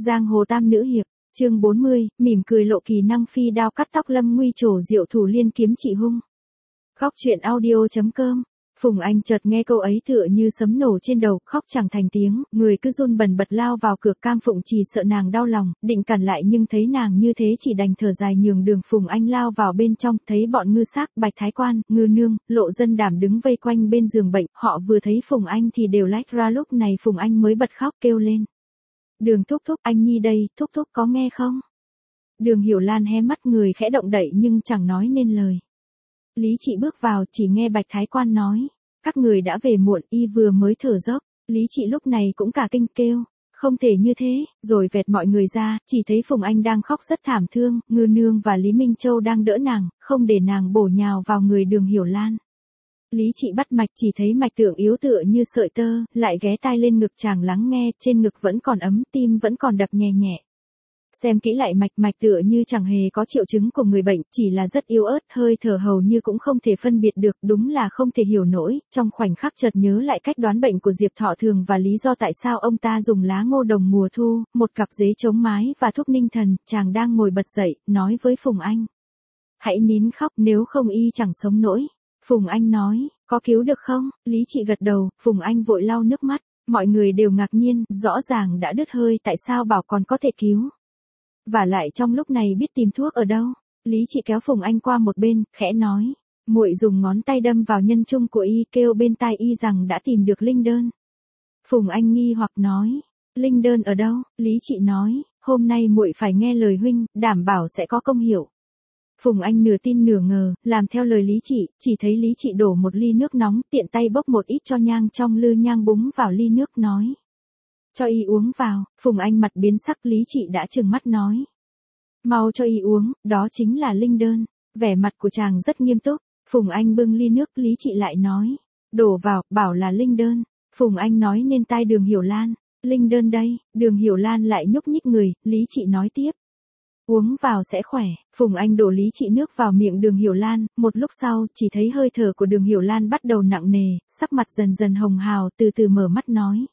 Giang hồ tam nữ hiệp, chương 40, mỉm cười lộ kỳ năng phi đao cắt tóc lâm nguy trổ diệu thủ liên kiếm trị hung. Khóc chuyện audio.com. Phùng Anh chợt nghe câu ấy tựa như sấm nổ trên đầu, khóc chẳng thành tiếng, người cứ run bần bật lao vào cửa. Cam Phụng chỉ sợ nàng đau lòng, định cản lại nhưng thấy nàng như thế chỉ đành thở dài nhường đường. Phùng Anh lao vào bên trong, thấy bọn Ngư Sắc, Bạch Thái Quan, Ngư Nương, Lộ Dân Đảm đứng vây quanh bên giường bệnh, họ vừa thấy Phùng Anh thì đều lách ra. Lúc này Phùng Anh mới bật khóc kêu lên: Đường thúc thúc, anh nhi đây, thúc thúc có nghe không? Đường Hiểu Lan hé mắt, người khẽ động đậy nhưng chẳng nói nên lời. Lý Trị bước vào, chỉ nghe Bạch Thái Quan nói: các người đã về muộn, y vừa mới thở dốc. Lý Trị lúc này cũng cả kinh kêu: không thể như thế, rồi vẹt mọi người ra, chỉ thấy Phùng Anh đang khóc rất thảm thương, Ngư Nương và Lý Minh Châu đang đỡ nàng, không để nàng bổ nhào vào người Đường Hiểu Lan. Lý Trị bắt mạch, chỉ thấy mạch tượng yếu tựa như sợi tơ, lại ghé tai lên ngực chàng lắng nghe, trên ngực vẫn còn ấm, tim vẫn còn đập nhẹ nhẹ. Xem kỹ lại mạch tựa như chẳng hề có triệu chứng của người bệnh, chỉ là rất yếu ớt, hơi thở hầu như cũng không thể phân biệt được, đúng là không thể hiểu nổi. Trong khoảnh khắc chợt nhớ lại cách đoán bệnh của Diệp Thọ Thường và lý do tại sao ông ta dùng lá ngô đồng mùa thu, một cặp dế chống mái và thuốc ninh thần. Chàng đang ngồi bật dậy, nói với Phùng Anh: hãy nín khóc, nếu không y chẳng sống nổi. Phùng Anh nói: có cứu được không? Lý Trị gật đầu. Phùng Anh vội lau nước mắt. Mọi người đều ngạc nhiên, rõ ràng đã đứt hơi, tại sao bảo còn có thể cứu? Và lại trong lúc này biết tìm thuốc ở đâu? Lý Trị kéo Phùng Anh qua một bên, khẽ nói: muội dùng ngón tay đâm vào nhân trung của y, kêu bên tai y rằng đã tìm được linh đơn. Phùng Anh nghi hoặc nói: linh đơn ở đâu? Lý Trị nói: hôm nay muội phải nghe lời huynh, đảm bảo sẽ có công hiệu. Phùng Anh nửa tin nửa ngờ, làm theo lời Lý Trị, chỉ thấy Lý Trị đổ một ly nước nóng, tiện tay bốc một ít cho nhang trong lư nhang búng vào ly nước, nói: cho y uống vào. Phùng Anh mặt biến sắc. Lý Trị đã trừng mắt nói: mau cho y uống, đó chính là linh đơn. Vẻ mặt của chàng rất nghiêm túc. Phùng Anh bưng ly nước, Lý Trị lại nói: đổ vào, bảo là linh đơn. Phùng Anh nói nên tai Đường Hiểu Lan: linh đơn đây. Đường Hiểu Lan lại nhúc nhích người. Lý Trị nói tiếp: uống vào sẽ khỏe. Phùng Anh đổ Lý Trị nước vào miệng Đường Hiểu Lan, một lúc sau, chỉ thấy hơi thở của Đường Hiểu Lan bắt đầu nặng nề, sắc mặt dần dần hồng hào, từ từ mở mắt nói: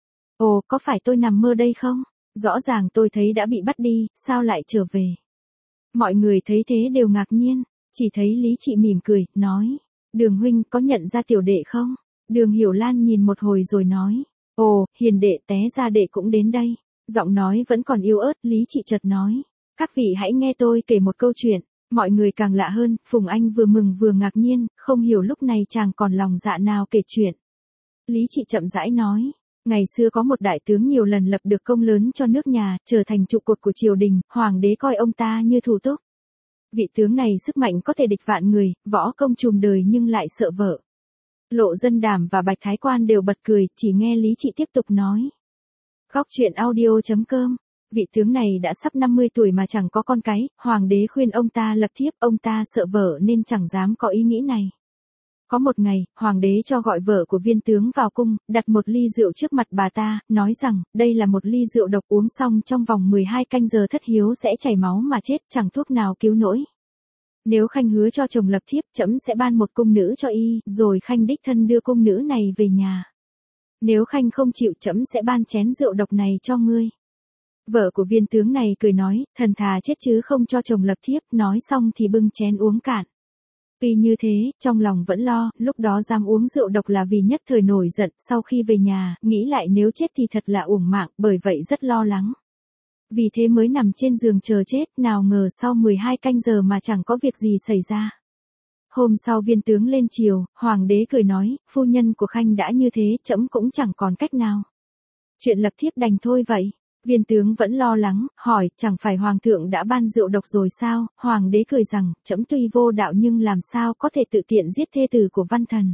ồ, có phải tôi nằm mơ đây không? Rõ ràng tôi thấy đã bị bắt đi, sao lại trở về? Mọi người thấy thế đều ngạc nhiên, chỉ thấy Lý Trị mỉm cười, nói: Đường huynh có nhận ra tiểu đệ không? Đường Hiểu Lan nhìn một hồi rồi nói: ồ, hiền đệ, té ra đệ cũng đến đây. Giọng nói vẫn còn yếu ớt. Lý Trị chợt nói: các vị hãy nghe tôi kể một câu chuyện. Mọi người càng lạ hơn, Phùng Anh vừa mừng vừa ngạc nhiên, không hiểu lúc này chàng còn lòng dạ nào kể chuyện. Lý Trị chậm rãi nói: ngày xưa có một đại tướng nhiều lần lập được công lớn cho nước nhà, trở thành trụ cột của triều đình, hoàng đế coi ông ta như thủ túc. Vị tướng này sức mạnh có thể địch vạn người, võ công trùm đời nhưng lại sợ vợ. Lộ Dân Đảm và Bạch Thái Quan đều bật cười, chỉ nghe Lý Trị tiếp tục nói. Khóc chuyện audio.com. Vị tướng này đã sắp 50 tuổi mà chẳng có con cái, hoàng đế khuyên ông ta lập thiếp, ông ta sợ vợ nên chẳng dám có ý nghĩ này. Có một ngày, hoàng đế cho gọi vợ của viên tướng vào cung, đặt một ly rượu trước mặt bà ta, nói rằng, đây là một ly rượu độc, uống xong trong vòng 12 canh giờ thất hiếu sẽ chảy máu mà chết, chẳng thuốc nào cứu nổi. Nếu Khanh hứa cho chồng lập thiếp, trẫm sẽ ban một cung nữ cho y, rồi Khanh đích thân đưa cung nữ này về nhà. Nếu Khanh không chịu, trẫm sẽ ban chén rượu độc này cho ngươi. Vợ của viên tướng này cười nói, thần thà chết chứ không cho chồng lập thiếp, nói xong thì bưng chén uống cạn. Tuy như thế, trong lòng vẫn lo, lúc đó dám uống rượu độc là vì nhất thời nổi giận, sau khi về nhà, nghĩ lại nếu chết thì thật là uổng mạng, bởi vậy rất lo lắng. Vì thế mới nằm trên giường chờ chết, nào ngờ sau 12 canh giờ mà chẳng có việc gì xảy ra. Hôm sau viên tướng lên triều, hoàng đế cười nói, phu nhân của Khanh đã như thế, trẫm cũng chẳng còn cách nào. Chuyện lập thiếp đành thôi vậy. Viên tướng vẫn lo lắng, hỏi, chẳng phải hoàng thượng đã ban rượu độc rồi sao? Hoàng đế cười rằng, trẫm tuy vô đạo nhưng làm sao có thể tự tiện giết thê tử của văn thần.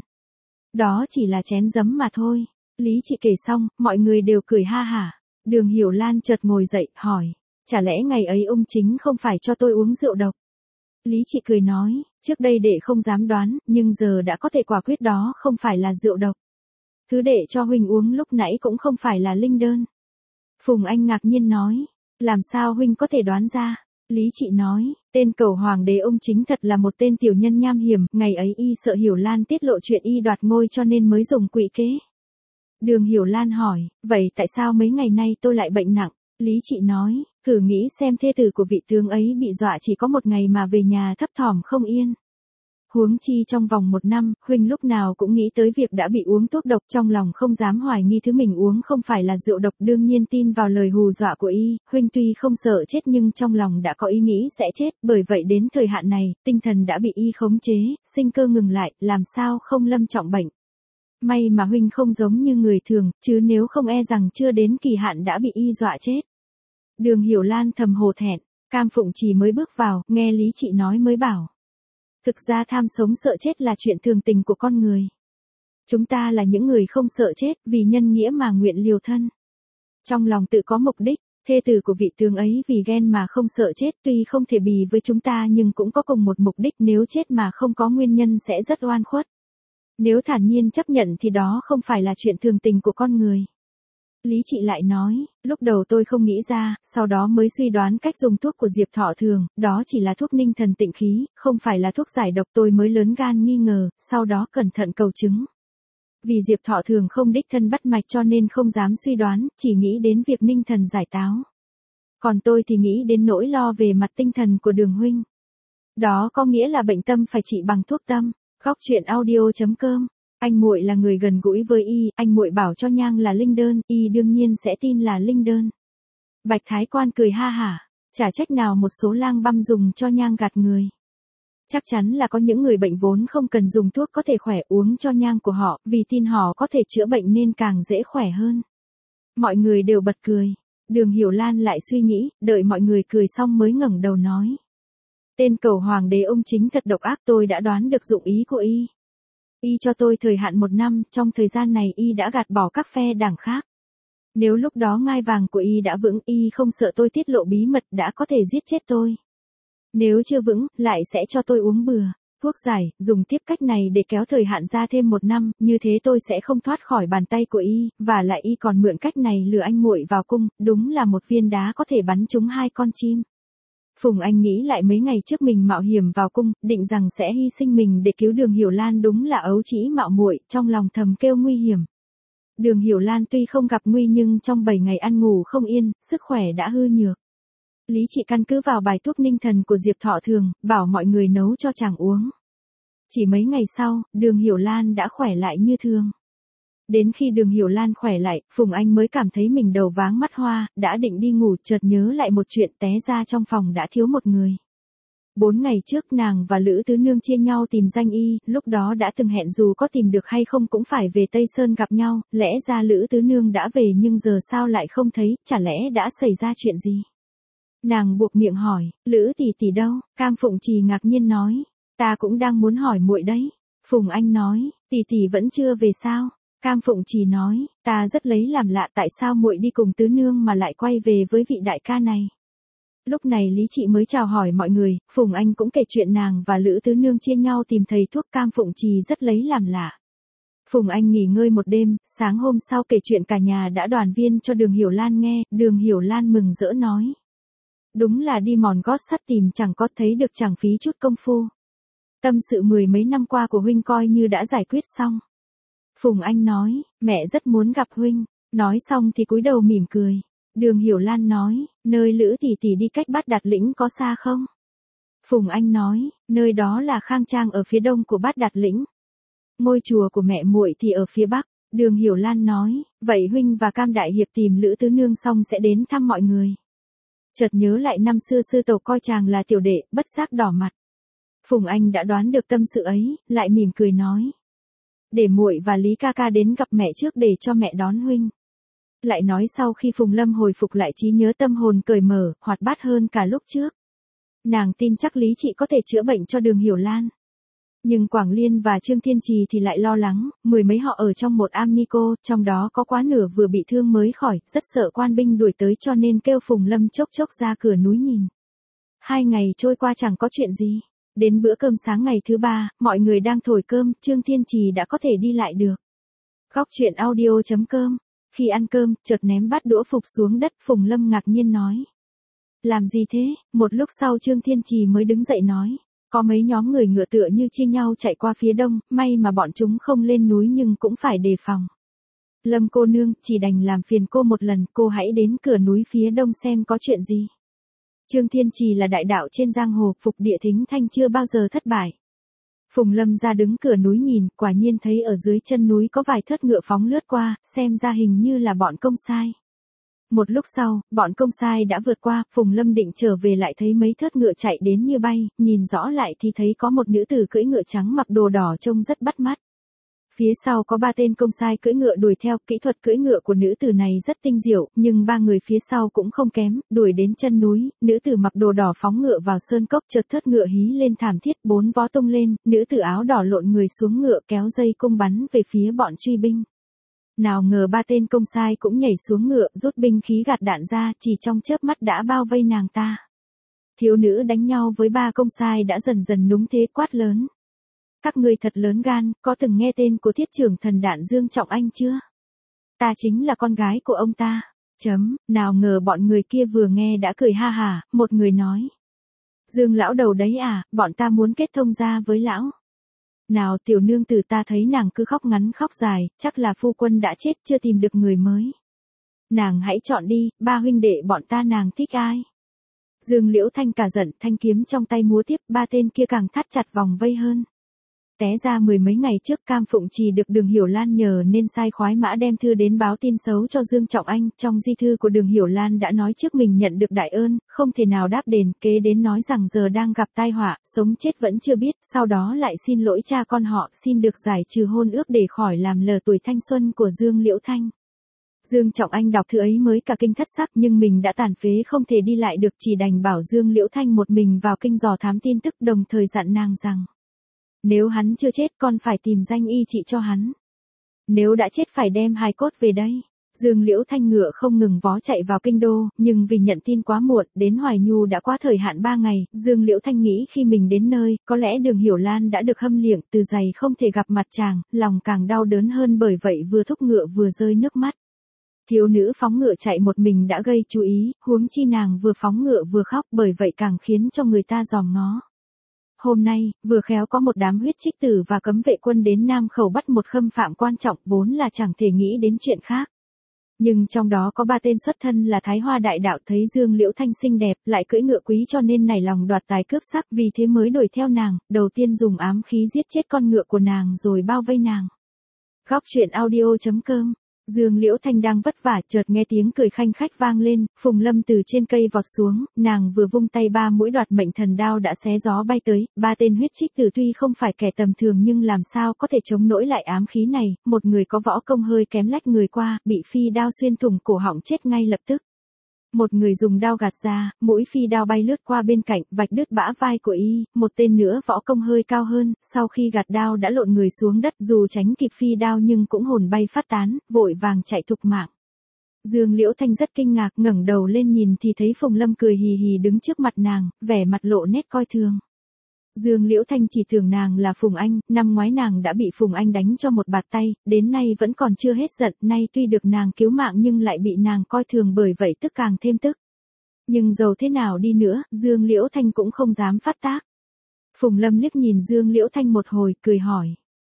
Đó chỉ là chén giấm mà thôi. Lý Trị kể xong, mọi người đều cười ha hả. Đường Hiểu Lan chợt ngồi dậy, hỏi, chả lẽ ngày ấy ông chính không phải cho tôi uống rượu độc? Lý Trị cười nói, trước đây đệ không dám đoán, nhưng giờ đã có thể quả quyết đó không phải là rượu độc. Thứ đệ cho huynh uống lúc nãy cũng không phải là linh đơn. Phùng Anh ngạc nhiên nói, làm sao huynh có thể đoán ra? Lý Trị nói, tên cầu hoàng đế ông chính thật là một tên tiểu nhân nham hiểm, ngày ấy y sợ Hiểu Lan tiết lộ chuyện y đoạt ngôi cho nên mới dùng quỷ kế. Đường Hiểu Lan hỏi, vậy tại sao mấy ngày nay tôi lại bệnh nặng? Lý Trị nói, thử nghĩ xem thê tử của vị tướng ấy bị dọa chỉ có một ngày mà về nhà thấp thỏm không yên. Huống chi trong vòng 1 năm, huynh lúc nào cũng nghĩ tới việc đã bị uống thuốc độc, trong lòng không dám hoài nghi thứ mình uống không phải là rượu độc, đương nhiên tin vào lời hù dọa của y, huynh tuy không sợ chết nhưng trong lòng đã có ý nghĩ sẽ chết, bởi vậy đến thời hạn này, tinh thần đã bị y khống chế, sinh cơ ngừng lại, làm sao không lâm trọng bệnh. May mà huynh không giống như người thường, chứ nếu không e rằng chưa đến kỳ hạn đã bị y dọa chết. Đường Hiểu Lan thầm hổ thẹn, Cam Phụng Trì mới bước vào, nghe Lý Trị nói mới bảo. Thực ra tham sống sợ chết là chuyện thường tình của con người. Chúng ta là những người không sợ chết, vì nhân nghĩa mà nguyện liều thân. Trong lòng tự có mục đích, thê tử của vị tướng ấy vì ghen mà không sợ chết, tuy không thể bì với chúng ta nhưng cũng có cùng một mục đích, nếu chết mà không có nguyên nhân sẽ rất oan khuất. Nếu thản nhiên chấp nhận thì đó không phải là chuyện thường tình của con người. Lý Trị lại nói, lúc đầu tôi không nghĩ ra, sau đó mới suy đoán cách dùng thuốc của Diệp Thọ Thường, đó chỉ là thuốc ninh thần tịnh khí, không phải là thuốc giải độc, tôi mới lớn gan nghi ngờ, sau đó cẩn thận cầu chứng. Vì Diệp Thọ Thường không đích thân bắt mạch cho nên không dám suy đoán, chỉ nghĩ đến việc ninh thần giải táo. Còn tôi thì nghĩ đến nỗi lo về mặt tinh thần của Đường huynh. Đó có nghĩa là bệnh tâm phải trị bằng thuốc tâm. Góc truyện audio.com. Anh muội là người gần gũi với y, anh muội bảo cho nhang là linh đơn, y đương nhiên sẽ tin là linh đơn. Bạch Thái Quan cười ha hả, chả trách nào một số lang băm dùng cho nhang gạt người. Chắc chắn là có những người bệnh vốn không cần dùng thuốc có thể khỏe, uống cho nhang của họ, vì tin họ có thể chữa bệnh nên càng dễ khỏe hơn. Mọi người đều bật cười. Đường Hiểu Lan lại suy nghĩ, đợi mọi người cười xong mới ngẩng đầu nói. Tên cầu hoàng đế ông chính thật độc ác, tôi đã đoán được dụng ý của y. Y cho tôi thời hạn 1 năm, trong thời gian này y đã gạt bỏ các phe đảng khác. Nếu lúc đó ngai vàng của y đã vững, y không sợ tôi tiết lộ bí mật đã có thể giết chết tôi. Nếu chưa vững, lại sẽ cho tôi uống bừa thuốc giải, dùng tiếp cách này để kéo thời hạn ra thêm 1 năm, như thế tôi sẽ không thoát khỏi bàn tay của y, và lại y còn mượn cách này lừa anh muội vào cung, đúng là một viên đá có thể bắn trúng 2 con chim. Phùng Anh nghĩ lại mấy ngày trước mình mạo hiểm vào cung, định rằng sẽ hy sinh mình để cứu Đường Hiểu Lan, đúng là ấu trĩ mạo muội, trong lòng thầm kêu nguy hiểm. Đường Hiểu Lan tuy không gặp nguy nhưng trong 7 ngày ăn ngủ không yên, sức khỏe đã hư nhược. Lý Trị căn cứ vào bài thuốc ninh thần của Diệp Thọ Thường, bảo mọi người nấu cho chàng uống. Chỉ mấy ngày sau, Đường Hiểu Lan đã khỏe lại như thường. Đến khi Đường Hiểu Lan khỏe lại, Phùng Anh mới cảm thấy mình đầu váng mắt hoa, đã định đi ngủ, chợt nhớ lại một chuyện, té ra trong phòng đã thiếu một người. 4 ngày trước nàng và Lữ Tứ Nương chia nhau tìm danh y, lúc đó đã từng hẹn dù có tìm được hay không cũng phải về Tây Sơn gặp nhau, lẽ ra Lữ Tứ Nương đã về nhưng giờ sao lại không thấy, chả lẽ đã xảy ra chuyện gì? Nàng buộc miệng hỏi, Lữ tỷ tỷ đâu? Cam Phụng Trì ngạc nhiên nói, ta cũng đang muốn hỏi muội đấy. Phùng Anh nói, tỷ tỷ vẫn chưa về sao? Cam Phụng Trì nói, ta rất lấy làm lạ tại sao muội đi cùng Tứ Nương mà lại quay về với vị đại ca này. Lúc này Lý Trị mới chào hỏi mọi người, Phùng Anh cũng kể chuyện nàng và Lữ Tứ Nương chia nhau tìm thầy thuốc. Cam Phụng Trì rất lấy làm lạ. Phùng Anh nghỉ ngơi một đêm, sáng hôm sau kể chuyện cả nhà đã đoàn viên cho Đường Hiểu Lan nghe, Đường Hiểu Lan mừng rỡ nói. Đúng là đi mòn gót sắt tìm chẳng có, thấy được chẳng phí chút công phu. Tâm sự 10 mấy năm qua của huynh coi như đã giải quyết xong. Phùng Anh nói, mẹ rất muốn gặp huynh. Nói xong thì cúi đầu mỉm cười. Đường Hiểu Lan nói, nơi Lữ tỷ tỷ đi cách Bát Đạt Lĩnh có xa không? Phùng Anh nói, nơi đó là khang trang ở phía đông của Bát Đạt Lĩnh. Ngôi chùa của mẹ muội thì ở phía bắc. Đường Hiểu Lan nói, vậy huynh và Cam Đại Hiệp tìm Lữ Tứ Nương xong sẽ đến thăm mọi người. Chợt nhớ lại năm xưa sư tẩu coi chàng là tiểu đệ, bất giác đỏ mặt. Phùng Anh đã đoán được tâm sự ấy, lại mỉm cười nói. Để muội và Lý ca ca đến gặp mẹ trước để cho mẹ đón huynh. Lại nói sau khi Phùng Lâm hồi phục lại trí nhớ, tâm hồn cởi mở, hoạt bát hơn cả lúc trước. Nàng tin chắc Lý Trị có thể chữa bệnh cho Đường Hiểu Lan. Nhưng Quảng Liên và Trương Thiên Trì thì lại lo lắng, 10 mấy họ ở trong một am ni cô, trong đó có quá nửa vừa bị thương mới khỏi, rất sợ quan binh đuổi tới cho nên kêu Phùng Lâm chốc chốc ra cửa núi nhìn. 2 ngày trôi qua chẳng có chuyện gì. Đến bữa cơm sáng ngày thứ 3, mọi người đang thổi cơm, Trương Thiên Trì đã có thể đi lại được. Góc truyện audio.com. Khi ăn cơm, chợt ném bát đũa phục xuống đất, Phùng Lâm ngạc nhiên nói. Làm gì thế? Một lúc sau Trương Thiên Trì mới đứng dậy nói. Có mấy nhóm người ngựa tựa như chia nhau chạy qua phía đông, may mà bọn chúng không lên núi nhưng cũng phải đề phòng. Lâm cô nương, chỉ đành làm phiền cô một lần, cô hãy đến cửa núi phía đông xem có chuyện gì. Trương Thiên Trì là đại đạo trên giang hồ, phục địa thính thanh chưa bao giờ thất bại. Phùng Lâm ra đứng cửa núi nhìn, quả nhiên thấy ở dưới chân núi có vài thớt ngựa phóng lướt qua, xem ra hình như là bọn công sai. Một lúc sau, bọn công sai đã vượt qua, Phùng Lâm định trở về lại thấy mấy thớt ngựa chạy đến như bay, nhìn rõ lại thì thấy có một nữ tử cưỡi ngựa trắng mặc đồ đỏ trông rất bắt mắt. Phía sau có 3 tên công sai cưỡi ngựa đuổi theo, kỹ thuật cưỡi ngựa của nữ tử này rất tinh diệu, nhưng 3 người phía sau cũng không kém, đuổi đến chân núi, nữ tử mặc đồ đỏ phóng ngựa vào sơn cốc, chợt thớt ngựa hí lên thảm thiết, 4 vó tung lên, nữ tử áo đỏ lộn người xuống ngựa kéo dây cung bắn về phía bọn truy binh. Nào ngờ 3 tên công sai cũng nhảy xuống ngựa, rút binh khí gạt đạn ra, chỉ trong chớp mắt đã bao vây nàng ta. Thiếu nữ đánh nhau với 3 công sai đã dần dần núng thế, quát lớn. Các ngươi thật lớn gan, có từng nghe tên của thiết trưởng thần đạn Dương Trọng Anh chưa? Ta chính là con gái của ông ta. Nào ngờ bọn người kia vừa nghe đã cười ha hả, một người nói. Dương lão đầu đấy à, bọn ta muốn kết thông gia với lão. Nào tiểu nương tử, ta thấy nàng cứ khóc ngắn khóc dài, chắc là phu quân đã chết chưa tìm được người mới. Nàng hãy chọn đi, 3 huynh đệ bọn ta nàng thích ai? Dương Liễu Thanh cả giận, thanh kiếm trong tay múa tiếp, 3 tên kia càng thắt chặt vòng vây hơn. Té ra 10 mấy ngày trước Cam Phụng Trì được Đường Hiểu Lan nhờ nên sai khoái mã đem thư đến báo tin xấu cho Dương Trọng Anh. Trong di thư của Đường Hiểu Lan đã nói trước mình nhận được đại ơn, không thể nào đáp đền, kế đến nói rằng giờ đang gặp tai họa, sống chết vẫn chưa biết, sau đó lại xin lỗi cha con họ, xin được giải trừ hôn ước để khỏi làm lờ tuổi thanh xuân của Dương Liễu Thanh. Dương Trọng Anh đọc thư ấy mới cả kinh thất sắc, nhưng mình đã tàn phế không thể đi lại được, chỉ đành bảo Dương Liễu Thanh một mình vào kinh dò thám tin tức, đồng thời dặn nàng rằng nếu hắn chưa chết con phải tìm danh y trị cho hắn. Nếu đã chết phải đem hài cốt về đây. Dương Liễu Thanh ngựa không ngừng vó chạy vào kinh đô, nhưng vì nhận tin quá muộn, đến Hoài Nhu đã qua thời hạn 3 ngày, Dương Liễu Thanh nghĩ khi mình đến nơi, có lẽ Đường Hiểu Lan đã được hâm liệng, từ giày không thể gặp mặt chàng, lòng càng đau đớn hơn, bởi vậy vừa thúc ngựa vừa rơi nước mắt. Thiếu nữ phóng ngựa chạy một mình đã gây chú ý, huống chi nàng vừa phóng ngựa vừa khóc, bởi vậy càng khiến cho người ta dòm ngó. Hôm nay, vừa khéo có một đám huyết trích tử và cấm vệ quân đến Nam Khẩu bắt một khâm phạm quan trọng, vốn là chẳng thể nghĩ đến chuyện khác. Nhưng trong đó có 3 tên xuất thân là Thái Hoa đại đạo, thấy Dương Liễu Thanh xinh đẹp, lại cưỡi ngựa quý cho nên nảy lòng đoạt tài cướp sắc, vì thế mới đuổi theo nàng, đầu tiên dùng ám khí giết chết con ngựa của nàng rồi bao vây nàng. Góc truyện audio.com. Dương Liễu Thanh đang vất vả, chợt nghe tiếng cười khanh khách vang lên, Phùng Lâm từ trên cây vọt xuống, nàng vừa vung tay 3 mũi đoạt mệnh thần đao đã xé gió bay tới, 3 tên huyết trích tử tuy không phải kẻ tầm thường nhưng làm sao có thể chống nổi lại ám khí này, một người có võ công hơi kém lách người qua, bị phi đao xuyên thủng cổ họng chết ngay lập tức. Một người dùng đao gạt ra, mũi phi đao bay lướt qua bên cạnh, vạch đứt bả vai của y, một tên nữa võ công hơi cao hơn, sau khi gạt đao đã lộn người xuống đất, dù tránh kịp phi đao nhưng cũng hồn bay phát tán, vội vàng chạy thục mạng. Dương Liễu Thanh rất kinh ngạc, ngẩng đầu lên nhìn thì thấy Phùng Lâm cười hì hì đứng trước mặt nàng, vẻ mặt lộ nét coi thường. Dương Liễu Thanh chỉ tưởng nàng là Phùng Anh, năm ngoái nàng đã bị Phùng Anh đánh cho một bạt tay, đến nay vẫn còn chưa hết giận, nay tuy được nàng cứu mạng nhưng lại bị nàng coi thường, bởi vậy tức càng thêm tức. Nhưng dầu thế nào đi nữa, Dương Liễu Thanh cũng không dám phát tác. Phùng Lâm liếc nhìn Dương Liễu Thanh một hồi, cười hỏi.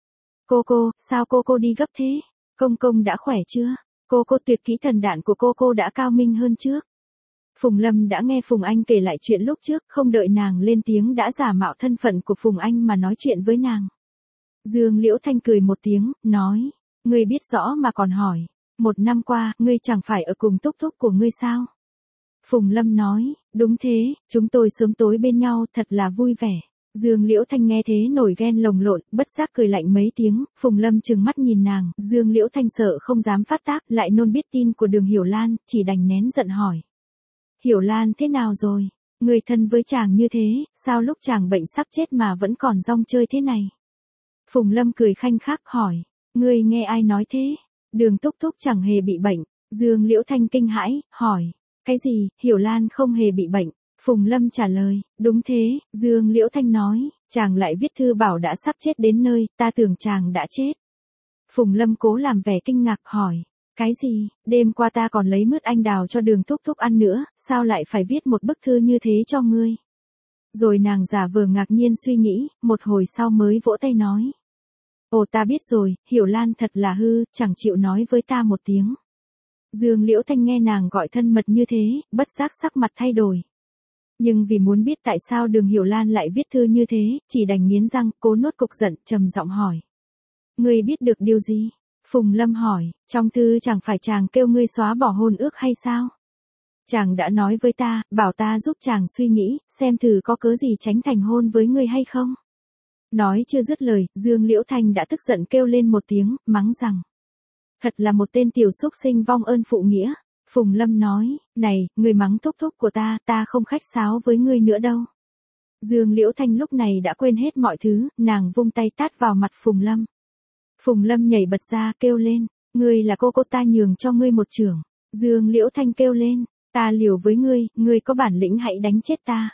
Cô, sao cô đi gấp thế? Công đã khỏe chưa? Cô tuyệt kỹ thần đạn của cô đã cao minh hơn trước. Phùng Lâm đã nghe Phùng Anh kể lại chuyện lúc trước, không đợi nàng lên tiếng đã giả mạo thân phận của Phùng Anh mà nói chuyện với nàng. Dương Liễu Thanh cười một tiếng, nói, ngươi biết rõ mà còn hỏi, 1 năm qua, ngươi chẳng phải ở cùng thúc thúc của ngươi sao? Phùng Lâm nói, đúng thế, chúng tôi sớm tối bên nhau, thật là vui vẻ. Dương Liễu Thanh nghe thế nổi ghen lồng lộn, bất giác cười lạnh mấy tiếng, Phùng Lâm trừng mắt nhìn nàng, Dương Liễu Thanh sợ không dám phát tác, lại nôn biết tin của Đường Hiểu Lan, chỉ đành nén giận hỏi. Hiểu Lan thế nào rồi? Người thân với chàng như thế, sao lúc chàng bệnh sắp chết mà vẫn còn rong chơi thế này? Phùng Lâm cười khanh khách hỏi, ngươi nghe ai nói thế? Đường thúc thúc chẳng hề bị bệnh. Dương Liễu Thanh kinh hãi, hỏi, cái gì, Hiểu Lan không hề bị bệnh? Phùng Lâm trả lời, đúng thế. Dương Liễu Thanh nói, chàng lại viết thư bảo đã sắp chết đến nơi, ta tưởng chàng đã chết. Phùng Lâm cố làm vẻ kinh ngạc hỏi, cái gì, đêm qua ta còn lấy mứt anh đào cho Đường thúc thúc ăn nữa, sao lại phải viết một bức thư như thế cho ngươi? Rồi nàng giả vờ ngạc nhiên suy nghĩ, một hồi sau mới vỗ tay nói. Ồ ta biết rồi, Hiểu Lan thật là hư, chẳng chịu nói với ta một tiếng. Dương Liễu Thanh nghe nàng gọi thân mật như thế, bất giác sắc mặt thay đổi. Nhưng vì muốn biết tại sao Đường Hiểu Lan lại viết thư như thế, chỉ đành nghiến răng, cố nuốt cục giận, trầm giọng hỏi. Ngươi biết được điều gì? Phùng Lâm hỏi, trong thư chẳng phải chàng kêu ngươi xóa bỏ hôn ước hay sao? Chàng đã nói với ta, bảo ta giúp chàng suy nghĩ, xem thử có cớ gì tránh thành hôn với ngươi hay không? Nói chưa dứt lời, Dương Liễu Thanh đã tức giận kêu lên một tiếng, mắng rằng. Thật là một tên tiểu xúc sinh vong ơn phụ nghĩa. Phùng Lâm nói, này, ngươi mắng thúc thúc của ta không khách sáo với ngươi nữa đâu. Dương Liễu Thanh lúc này đã quên hết mọi thứ, nàng vung tay tát vào mặt Phùng Lâm. Phùng Lâm nhảy bật ra kêu lên, ngươi là cô ta nhường cho ngươi một chưởng. Dương Liễu Thanh kêu lên, ta liều với ngươi có bản lĩnh hãy đánh chết ta.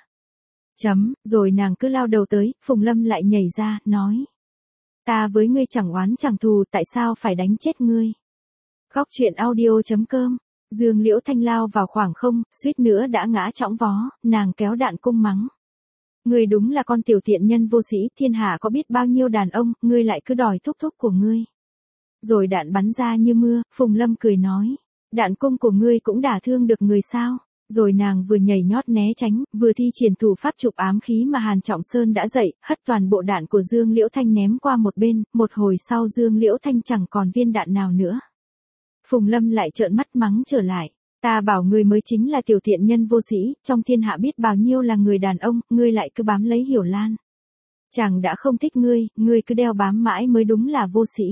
Rồi nàng cứ lao đầu tới, Phùng Lâm lại nhảy ra, nói. Ta với ngươi chẳng oán chẳng thù, tại sao phải đánh chết ngươi? Khóc chuyện audio.com. Dương Liễu Thanh lao vào khoảng không, suýt nữa đã ngã chõng vó, nàng kéo Đạn Cung mắng. Ngươi đúng là con tiểu tiện nhân vô sĩ, thiên hạ có biết bao nhiêu đàn ông, ngươi lại cứ đòi thúc thúc của ngươi. Rồi đạn bắn ra như mưa, Phùng Lâm cười nói. Đạn cung của ngươi cũng đả thương được người sao? Rồi nàng vừa nhảy nhót né tránh, vừa thi triển thủ pháp chụp ám khí mà Hàn Trọng Sơn đã dạy, hất toàn bộ đạn của Dương Liễu Thanh ném qua một bên, một hồi sau Dương Liễu Thanh chẳng còn viên đạn nào nữa. Phùng Lâm lại trợn mắt mắng trở lại. Ta bảo ngươi mới chính là tiểu tiện nhân vô sĩ, trong thiên hạ biết bao nhiêu là người đàn ông, ngươi lại cứ bám lấy Hiểu Lan. Chàng đã không thích ngươi cứ đeo bám mãi mới đúng là vô sĩ.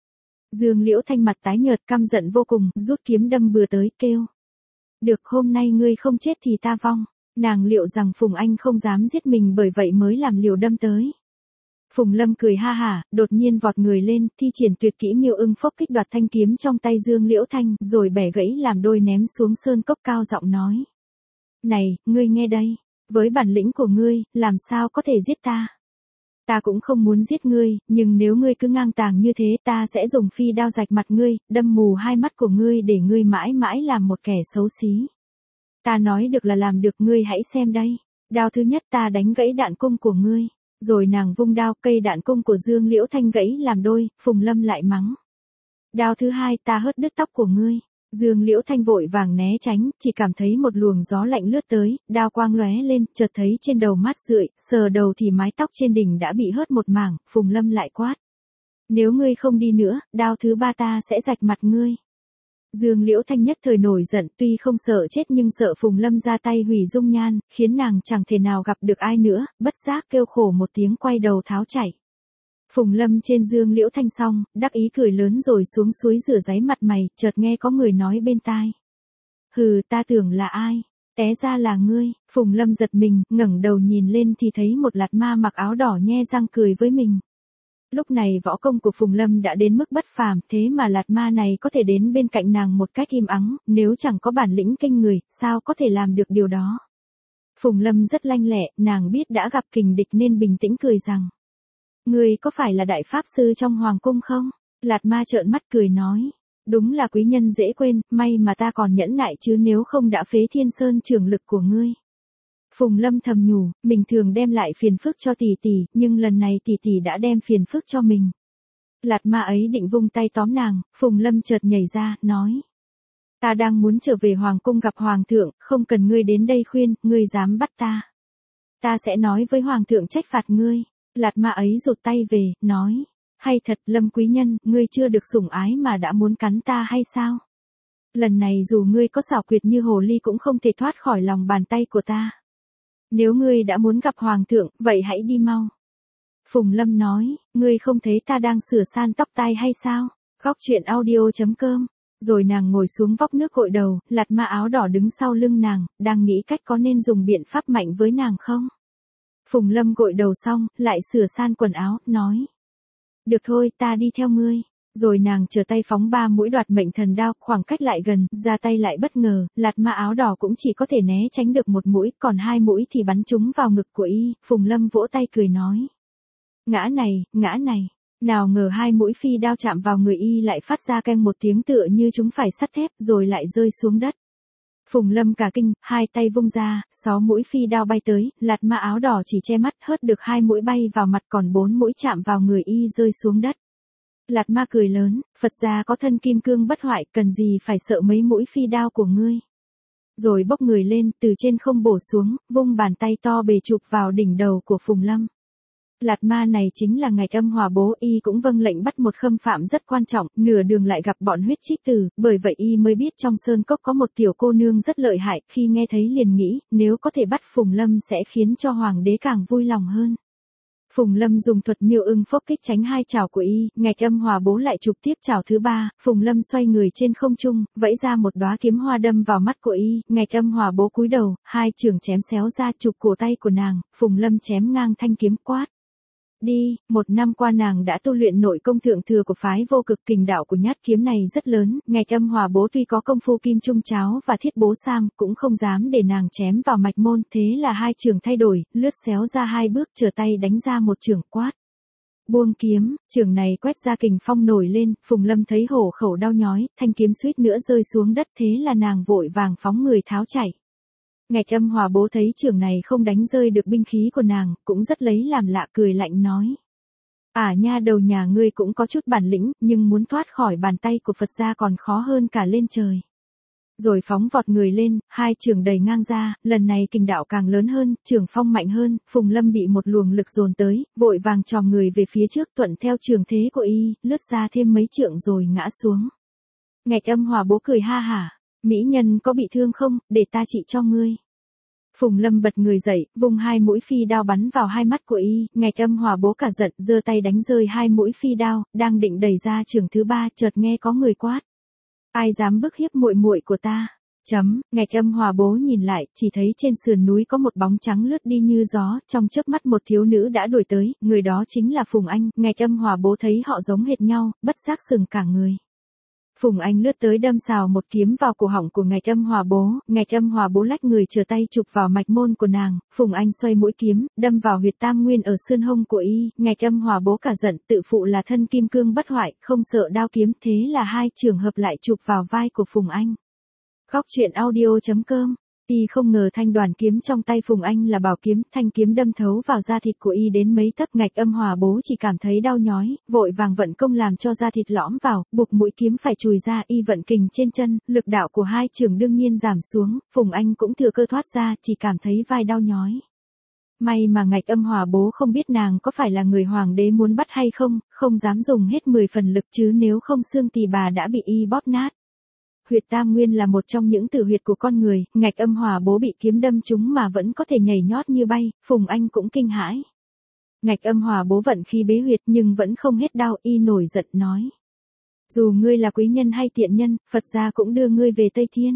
Dương Liễu Thanh mặt tái nhợt căm giận vô cùng, rút kiếm đâm bừa tới, kêu. Được, hôm nay ngươi không chết thì ta vong. Nàng liệu rằng Phùng Anh không dám giết mình bởi vậy mới làm liều đâm tới. Phùng Lâm cười ha hả, đột nhiên vọt người lên, thi triển tuyệt kỹ Miêu Ưng Phốc kích đoạt thanh kiếm trong tay Dương Liễu Thanh, rồi bẻ gãy làm đôi ném xuống sơn cốc, cao giọng nói. Này, ngươi nghe đây, với bản lĩnh của ngươi, làm sao có thể giết ta? Ta cũng không muốn giết ngươi, nhưng nếu ngươi cứ ngang tàng như thế, ta sẽ dùng phi đao rạch mặt ngươi, đâm mù hai mắt của ngươi để ngươi mãi mãi làm một kẻ xấu xí. Ta nói được là làm được, ngươi hãy xem đây. Đao thứ nhất ta đánh gãy đạn cung của ngươi. Rồi nàng vung đao, cây đạn cung của Dương Liễu Thanh gãy làm đôi, Phùng Lâm lại mắng. Đao thứ hai ta hớt đứt tóc của ngươi. Dương Liễu Thanh vội vàng né tránh, chỉ cảm thấy một luồng gió lạnh lướt tới, đao quang lóe lên, chợt thấy trên đầu mát rượi, sờ đầu thì mái tóc trên đỉnh đã bị hớt một mảng, Phùng Lâm lại quát. Nếu ngươi không đi nữa, đao thứ ba ta sẽ rạch mặt ngươi. Dương Liễu Thanh nhất thời nổi giận, tuy không sợ chết nhưng sợ Phùng Lâm ra tay hủy dung nhan, khiến nàng chẳng thể nào gặp được ai nữa, bất giác kêu khổ một tiếng quay đầu tháo chạy. Phùng Lâm trên Dương Liễu Thanh xong, đắc ý cười lớn rồi xuống suối rửa ráy mặt mày, chợt nghe có người nói bên tai. Hừ, ta tưởng là ai? Té ra là ngươi. Phùng Lâm giật mình, ngẩng đầu nhìn lên thì thấy một lạt ma mặc áo đỏ nhe răng cười với mình. Lúc này võ công của Phùng Lâm đã đến mức bất phàm, thế mà lạt ma này có thể đến bên cạnh nàng một cách im ắng, nếu chẳng có bản lĩnh kinh người, sao có thể làm được điều đó? Phùng Lâm rất lanh lẹ, nàng biết đã gặp kình địch nên bình tĩnh cười rằng. Ngươi có phải là đại pháp sư trong hoàng cung không? Lạt ma trợn mắt cười nói. Đúng là quý nhân dễ quên, may mà ta còn nhẫn nại chứ nếu không đã phế Thiên Sơn trưởng lực của ngươi. Phùng Lâm thầm nhủ, mình thường đem lại phiền phức cho tỷ tỷ, nhưng lần này tỷ tỷ đã đem phiền phức cho mình. Lạt ma ấy định vung tay tóm nàng, Phùng Lâm chợt nhảy ra, nói. Ta đang muốn trở về hoàng cung gặp hoàng thượng, không cần ngươi đến đây khuyên, ngươi dám bắt ta. Ta sẽ nói với hoàng thượng trách phạt ngươi. Lạt ma ấy rụt tay về, nói. Hay thật, Lâm quý nhân, ngươi chưa được sủng ái mà đã muốn cắn ta hay sao? Lần này dù ngươi có xảo quyệt như hồ ly cũng không thể thoát khỏi lòng bàn tay của ta. Nếu ngươi đã muốn gặp hoàng thượng, vậy hãy đi mau. Phùng Lâm nói, ngươi không thấy ta đang sửa san tóc tai hay sao? Khóc chuyện audio.com. Rồi nàng ngồi xuống vóc nước gội đầu, lạt ma áo đỏ đứng sau lưng nàng, đang nghĩ cách có nên dùng biện pháp mạnh với nàng không? Phùng Lâm gội đầu xong, lại sửa san quần áo, nói. Được thôi, ta đi theo ngươi. Rồi nàng trở tay phóng 3 mũi đoạt mệnh thần đao, khoảng cách lại gần, ra tay lại bất ngờ, lạt ma áo đỏ cũng chỉ có thể né tránh được 1 mũi, còn 2 mũi thì bắn trúng vào ngực của y. Phùng Lâm vỗ tay cười nói. Ngã này. Nào ngờ 2 mũi phi đao chạm vào người y lại phát ra keng một tiếng tựa như chúng phải sắt thép, rồi lại rơi xuống đất. Phùng Lâm cả kinh, 2 tay vung ra, 6 mũi phi đao bay tới, lạt ma áo đỏ chỉ che mắt hớt được 2 mũi bay vào mặt, còn 4 mũi chạm vào người y rơi xuống đất. Lạt Ma cười lớn, Phật gia có thân kim cương bất hoại, cần gì phải sợ mấy mũi phi đao của ngươi. Rồi bốc người lên, từ trên không bổ xuống, vung bàn tay to bề chụp vào đỉnh đầu của Phùng Lâm. Lạt Ma này chính là Ngạch Âm Hòa bố, y cũng vâng lệnh bắt một khâm phạm rất quan trọng, nửa đường lại gặp bọn huyết trích tử, bởi vậy y mới biết trong sơn cốc có một tiểu cô nương rất lợi hại, khi nghe thấy liền nghĩ, nếu có thể bắt Phùng Lâm sẽ khiến cho hoàng đế càng vui lòng hơn. Phùng Lâm dùng thuật miêu ưng phốc kích tránh hai chảo của y, Ngạch Âm Hòa bố lại chụp tiếp chảo thứ ba, Phùng Lâm xoay người trên không trung, vẫy ra một đóa kiếm hoa đâm vào mắt của y, Ngạch Âm Hòa bố cúi đầu, hai chưởng chém xéo ra chụp cổ tay của nàng, Phùng Lâm chém ngang thanh kiếm quát. Đi, 1 năm qua nàng đã tu luyện nội công thượng thừa của phái Vô Cực, kình đạo của nhát kiếm này rất lớn, Ngạch Âm Hòa bố tuy có công phu kim trung cháo và thiết bố sam, cũng không dám để nàng chém vào mạch môn, thế là hai chưởng thay đổi, lướt xéo ra hai bước, trở tay đánh ra một chưởng quát. Buông kiếm, chưởng này quét ra kình phong nổi lên, Phùng Lâm thấy hổ khẩu đau nhói, thanh kiếm suýt nữa rơi xuống đất, thế là nàng vội vàng phóng người tháo chạy. Ngạch Âm Hòa bố thấy chưởng này không đánh rơi được binh khí của nàng, cũng rất lấy làm lạ, cười lạnh nói. Nha đầu nhà ngươi cũng có chút bản lĩnh, nhưng muốn thoát khỏi bàn tay của Phật gia còn khó hơn cả lên trời. Rồi phóng vọt người lên, hai chưởng đẩy ngang ra, lần này kình đạo càng lớn hơn, chưởng phong mạnh hơn, Phùng Lâm bị một luồng lực dồn tới, vội vàng chòm người về phía trước thuận theo chưởng thế của y, lướt ra thêm mấy trượng rồi ngã xuống. Ngạch Âm Hòa bố cười ha hả. Mỹ nhân có bị thương không, để ta trị cho ngươi. Phùng Lâm bật người dậy, vùng hai mũi phi đao bắn vào hai mắt của y, Ngạch Âm Hòa bố cả giận, giơ tay đánh rơi hai mũi phi đao, đang định đẩy ra chưởng thứ ba, chợt nghe có người quát. Ai dám bức hiếp muội muội của ta? Ngạch Âm Hòa bố nhìn lại, chỉ thấy trên sườn núi có một bóng trắng lướt đi như gió, trong chớp mắt một thiếu nữ đã đuổi tới, người đó chính là Phùng Anh, Ngạch Âm Hòa bố thấy họ giống hệt nhau, bất giác sừng cả người. Phùng Anh lướt tới đâm xào một kiếm vào cổ họng của Ngạch Âm Hòa bố, Ngạch Âm Hòa bố lách người trở tay chụp vào mạch môn của nàng, Phùng Anh xoay mũi kiếm, đâm vào huyệt tam nguyên ở xương hông của y, Ngạch Âm Hòa bố cả giận, tự phụ là thân kim cương bất hoại, không sợ đao kiếm, thế là hai trường hợp lại chụp vào vai của Phùng Anh. Góc truyện audio.com. Y không ngờ thanh đoàn kiếm trong tay Phùng Anh là bảo kiếm, thanh kiếm đâm thấu vào da thịt của y đến mấy tấc, Ngạch Âm Hòa bố chỉ cảm thấy đau nhói, vội vàng vận công làm cho da thịt lõm vào, buộc mũi kiếm phải chùi ra, y vận kình trên chân, lực đạo của hai chưởng đương nhiên giảm xuống, Phùng Anh cũng thừa cơ thoát ra, chỉ cảm thấy vai đau nhói. May mà Ngạch Âm Hòa bố không biết nàng có phải là người hoàng đế muốn bắt hay không, không dám dùng hết 10 phần lực chứ nếu không xương tỳ bà đã bị y bóp nát. Huyệt tam nguyên là một trong những tử huyệt của con người, Ngạch Âm Hòa bố bị kiếm đâm trúng mà vẫn có thể nhảy nhót như bay, Phùng Anh cũng kinh hãi. Ngạch Âm Hòa bố vận khí bế huyệt nhưng vẫn không hết đau, y nổi giận nói. Dù ngươi là quý nhân hay tiện nhân, Phật gia cũng đưa ngươi về Tây Thiên.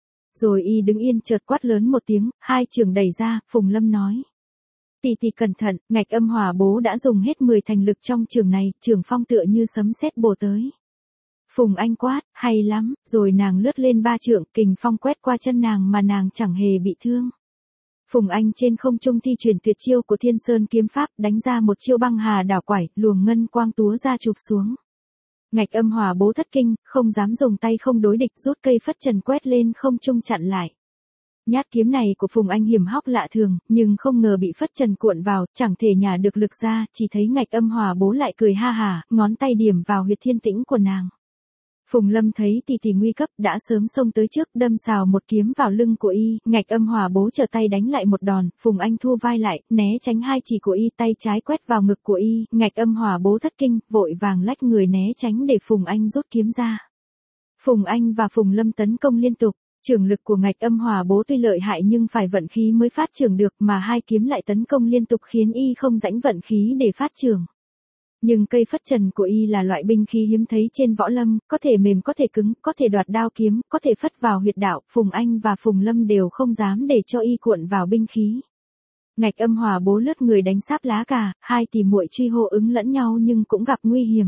Rồi y đứng yên chợt quát lớn một tiếng, hai chưởng đẩy ra, Phùng Lâm nói. Tỷ tỷ cẩn thận, Ngạch Âm Hòa bố đã dùng hết 10 thành lực trong chưởng này, chưởng phong tựa như sấm sét bổ tới. Phùng Anh quát, hay lắm, rồi nàng lướt lên 3 trượng, kình phong quét qua chân nàng mà nàng chẳng hề bị thương. Phùng Anh trên không trung thi triển tuyệt chiêu của Thiên Sơn kiếm pháp, đánh ra một chiêu băng hà đảo quải, luồng ngân quang túa ra chụp xuống. Ngạch Âm Hòa bố thất kinh, không dám dùng tay không đối địch, rút cây phất trần quét lên không trung chặn lại. Nhát kiếm này của Phùng Anh hiểm hóc lạ thường, nhưng không ngờ bị phất trần cuộn vào, chẳng thể nhả được lực ra, chỉ thấy Ngạch Âm Hòa bố lại cười ha hả, ngón tay điểm vào huyệt thiên tĩnh của nàng. Phùng Lâm thấy tỷ tỷ nguy cấp, đã sớm xông tới trước, đâm xào một kiếm vào lưng của y, Ngạch Âm Hòa bố trở tay đánh lại một đòn, Phùng Anh thu vai lại, né tránh hai chỉ của y, tay trái quét vào ngực của y, Ngạch Âm Hòa bố thất kinh, vội vàng lách người né tránh để Phùng Anh rút kiếm ra. Phùng Anh và Phùng Lâm tấn công liên tục, chưởng lực của Ngạch Âm Hòa bố tuy lợi hại nhưng phải vận khí mới phát chưởng được, mà hai kiếm lại tấn công liên tục khiến y không rãnh vận khí để phát chưởng. Nhưng cây phất trần của y là loại binh khí hiếm thấy trên võ lâm, có thể mềm có thể cứng, có thể đoạt đao kiếm, có thể phất vào huyệt đạo, Phùng Anh và Phùng Lâm đều không dám để cho y cuộn vào binh khí. Ngạch Âm Hòa bố lướt người đánh sáp lá cà, hai tỷ muội truy hô ứng lẫn nhau nhưng cũng gặp nguy hiểm.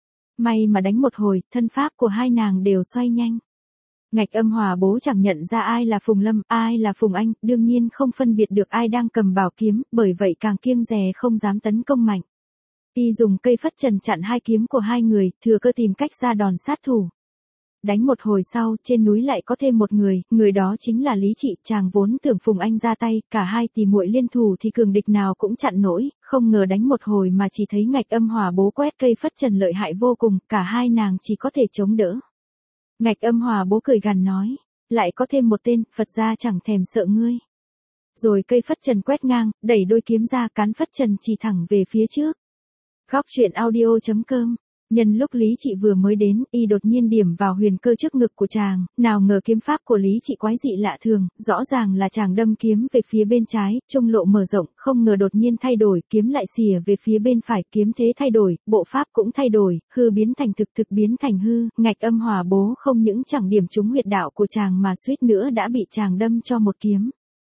May mà đánh một hồi, thân pháp của hai nàng đều xoay nhanh. Ngạch Âm Hòa bố chẳng nhận ra ai là Phùng Lâm, ai là Phùng Anh, đương nhiên không phân biệt được ai đang cầm bảo kiếm, bởi vậy càng kiêng dè không dám tấn công mạnh. Y dùng cây phất trần chặn hai kiếm của hai người, thừa cơ tìm cách ra đòn sát thủ. Đánh một hồi sau, trên núi lại có thêm một người đó chính là Lý Trị, chàng vốn tưởng Phùng Anh ra tay, cả hai tỷ muội liên thủ thì cường địch nào cũng chặn nổi, không ngờ đánh một hồi mà chỉ thấy Ngạch Âm Hòa bố quét cây phất trần lợi hại vô cùng, cả hai nàng chỉ có thể chống đỡ. Ngạch Âm Hòa bố cười gằn nói, lại có thêm một tên, Phật gia chẳng thèm sợ ngươi. Rồi cây phất trần quét ngang, đẩy đôi kiếm ra, cán phất trần chỉ thẳng về phía trước. Góc truyện audio.com. Nhân lúc Lý Trị vừa mới đến, y đột nhiên điểm vào huyền cơ trước ngực của chàng, nào ngờ kiếm pháp của Lý Trị quái dị lạ thường, rõ ràng là chàng đâm kiếm về phía bên trái, trung lộ mở rộng, không ngờ đột nhiên thay đổi, kiếm lại xìa về phía bên phải, kiếm thế thay đổi, bộ pháp cũng thay đổi, hư biến thành thực, thực biến thành hư, Ngạch Âm Hòa bố không những chẳng điểm trúng huyệt đạo của chàng mà suýt nữa đã bị chàng đâm cho một kiếm.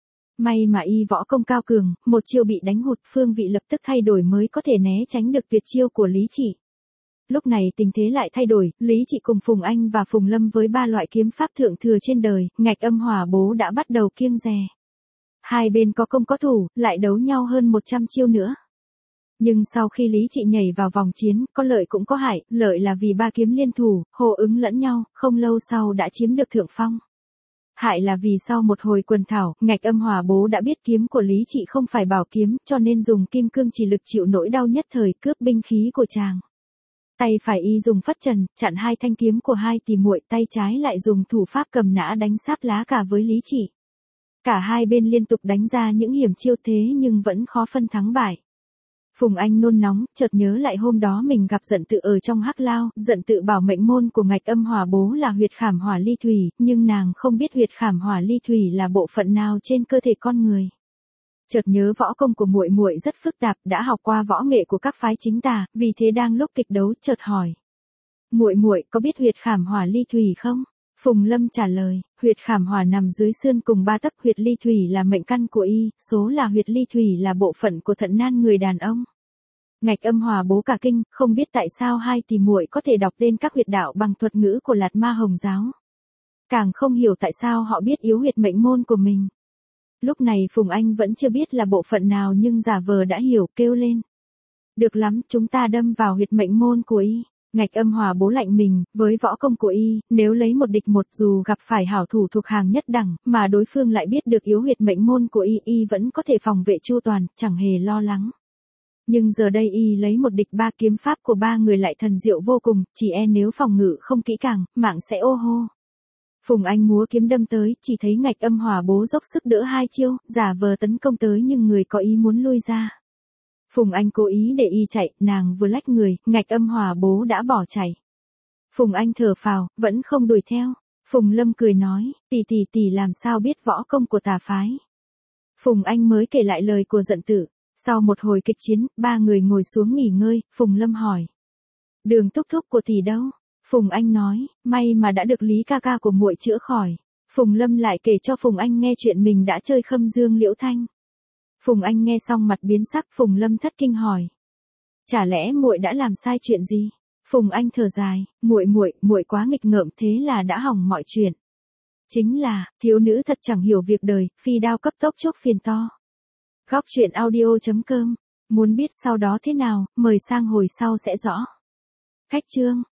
May mà y võ công cao cường, một chiêu bị đánh hụt, phương vị lập tức thay đổi mới có thể né tránh được tuyệt chiêu của Lý Trị. Lúc này tình thế lại thay đổi, Lý Trị cùng Phùng Anh và Phùng Lâm với ba loại kiếm pháp thượng thừa trên đời, Ngạch Âm Hòa bố đã bắt đầu kiêng dè. Hai bên có công có thủ, lại đấu nhau hơn 100 chiêu nữa. Nhưng sau khi Lý Trị nhảy vào vòng chiến, có lợi cũng có hại, lợi là vì ba kiếm liên thủ, hô ứng lẫn nhau, không lâu sau đã chiếm được thượng phong. Hại là vì sau một hồi quần thảo, Ngạch Âm Hòa bố đã biết kiếm của Lý Trị không phải bảo kiếm, cho nên dùng kim cương chỉ lực chịu nỗi đau nhất thời, cướp binh khí của chàng. Tay phải y dùng phất trần, chặn hai thanh kiếm của hai tỷ muội, tay trái lại dùng thủ pháp cầm nã đánh sáp lá cả với Lý Trị. Cả hai bên liên tục đánh ra những hiểm chiêu thế nhưng vẫn khó phân thắng bại. Phùng Anh nôn nóng, chợt nhớ lại hôm đó mình gặp Dận Tự ở trong Hắc Lao, Dận Tự bảo mệnh môn của Ngạch Âm Hòa bố là huyệt khảm hỏa ly thủy, nhưng nàng không biết huyệt khảm hỏa ly thủy là bộ phận nào trên cơ thể con người. Chợt nhớ võ công của muội muội rất phức tạp, đã học qua võ nghệ của các phái chính tà, vì thế đang lúc kịch đấu chợt hỏi: "Muội muội có biết huyệt khảm hỏa ly thủy không?" Phùng Lâm trả lời: "Huyệt khảm hỏa nằm dưới xương cùng ba tấc, huyệt ly thủy là mệnh căn của y, số là huyệt ly thủy là bộ phận của thận nan người đàn ông." Ngạch Âm Hòa bố cả kinh, không biết tại sao hai tỷ muội có thể đọc tên các huyệt đạo bằng thuật ngữ của Lạt Ma Hồng giáo. Càng không hiểu tại sao họ biết yếu huyệt mệnh môn của mình. Lúc này Phùng Anh vẫn chưa biết là bộ phận nào nhưng giả vờ đã hiểu, kêu lên: "Được lắm, chúng ta đâm vào huyệt mệnh môn của y." Ngạch Âm Hòa bố lạnh mình, với võ công của y, nếu lấy một địch một dù gặp phải hảo thủ thuộc hàng nhất đẳng, mà đối phương lại biết được yếu huyệt mệnh môn của y vẫn có thể phòng vệ chu toàn, chẳng hề lo lắng. Nhưng giờ đây y lấy một địch ba, kiếm pháp của ba người lại thần diệu vô cùng, chỉ e nếu phòng ngự không kỹ càng, mạng sẽ ô hô. Phùng Anh múa kiếm đâm tới, chỉ thấy Ngạch Âm Hòa bố dốc sức đỡ hai chiêu, giả vờ tấn công tới nhưng người có ý muốn lui ra. Phùng Anh cố ý để y chạy, nàng vừa lách người, Ngạch Âm Hòa bố đã bỏ chạy. Phùng Anh thở phào, vẫn không đuổi theo. Phùng Lâm cười nói: tỷ làm sao biết võ công của tà phái?" Phùng Anh mới kể lại lời của Dận Tự. Sau một hồi kịch chiến, ba người ngồi xuống nghỉ ngơi, Phùng Lâm hỏi: "Đường thúc thúc của tỷ đâu?" Phùng Anh nói: "May mà đã được Lý ca ca của muội chữa khỏi." Phùng Lâm lại kể cho Phùng Anh nghe chuyện mình đã chơi khâm dương liễu thanh. Phùng Anh nghe xong mặt biến sắc, Phùng Lâm thất kinh hỏi: "Chả lẽ muội đã làm sai chuyện gì?" Phùng Anh thở dài: "Muội quá nghịch ngợm, thế là đã hỏng mọi chuyện. Chính là, thiếu nữ thật chẳng hiểu việc đời, phi đao cấp tốc chuốc phiền to." Góc truyện audio.com. Muốn biết sau đó thế nào, mời sang hồi sau sẽ rõ. Khách chương.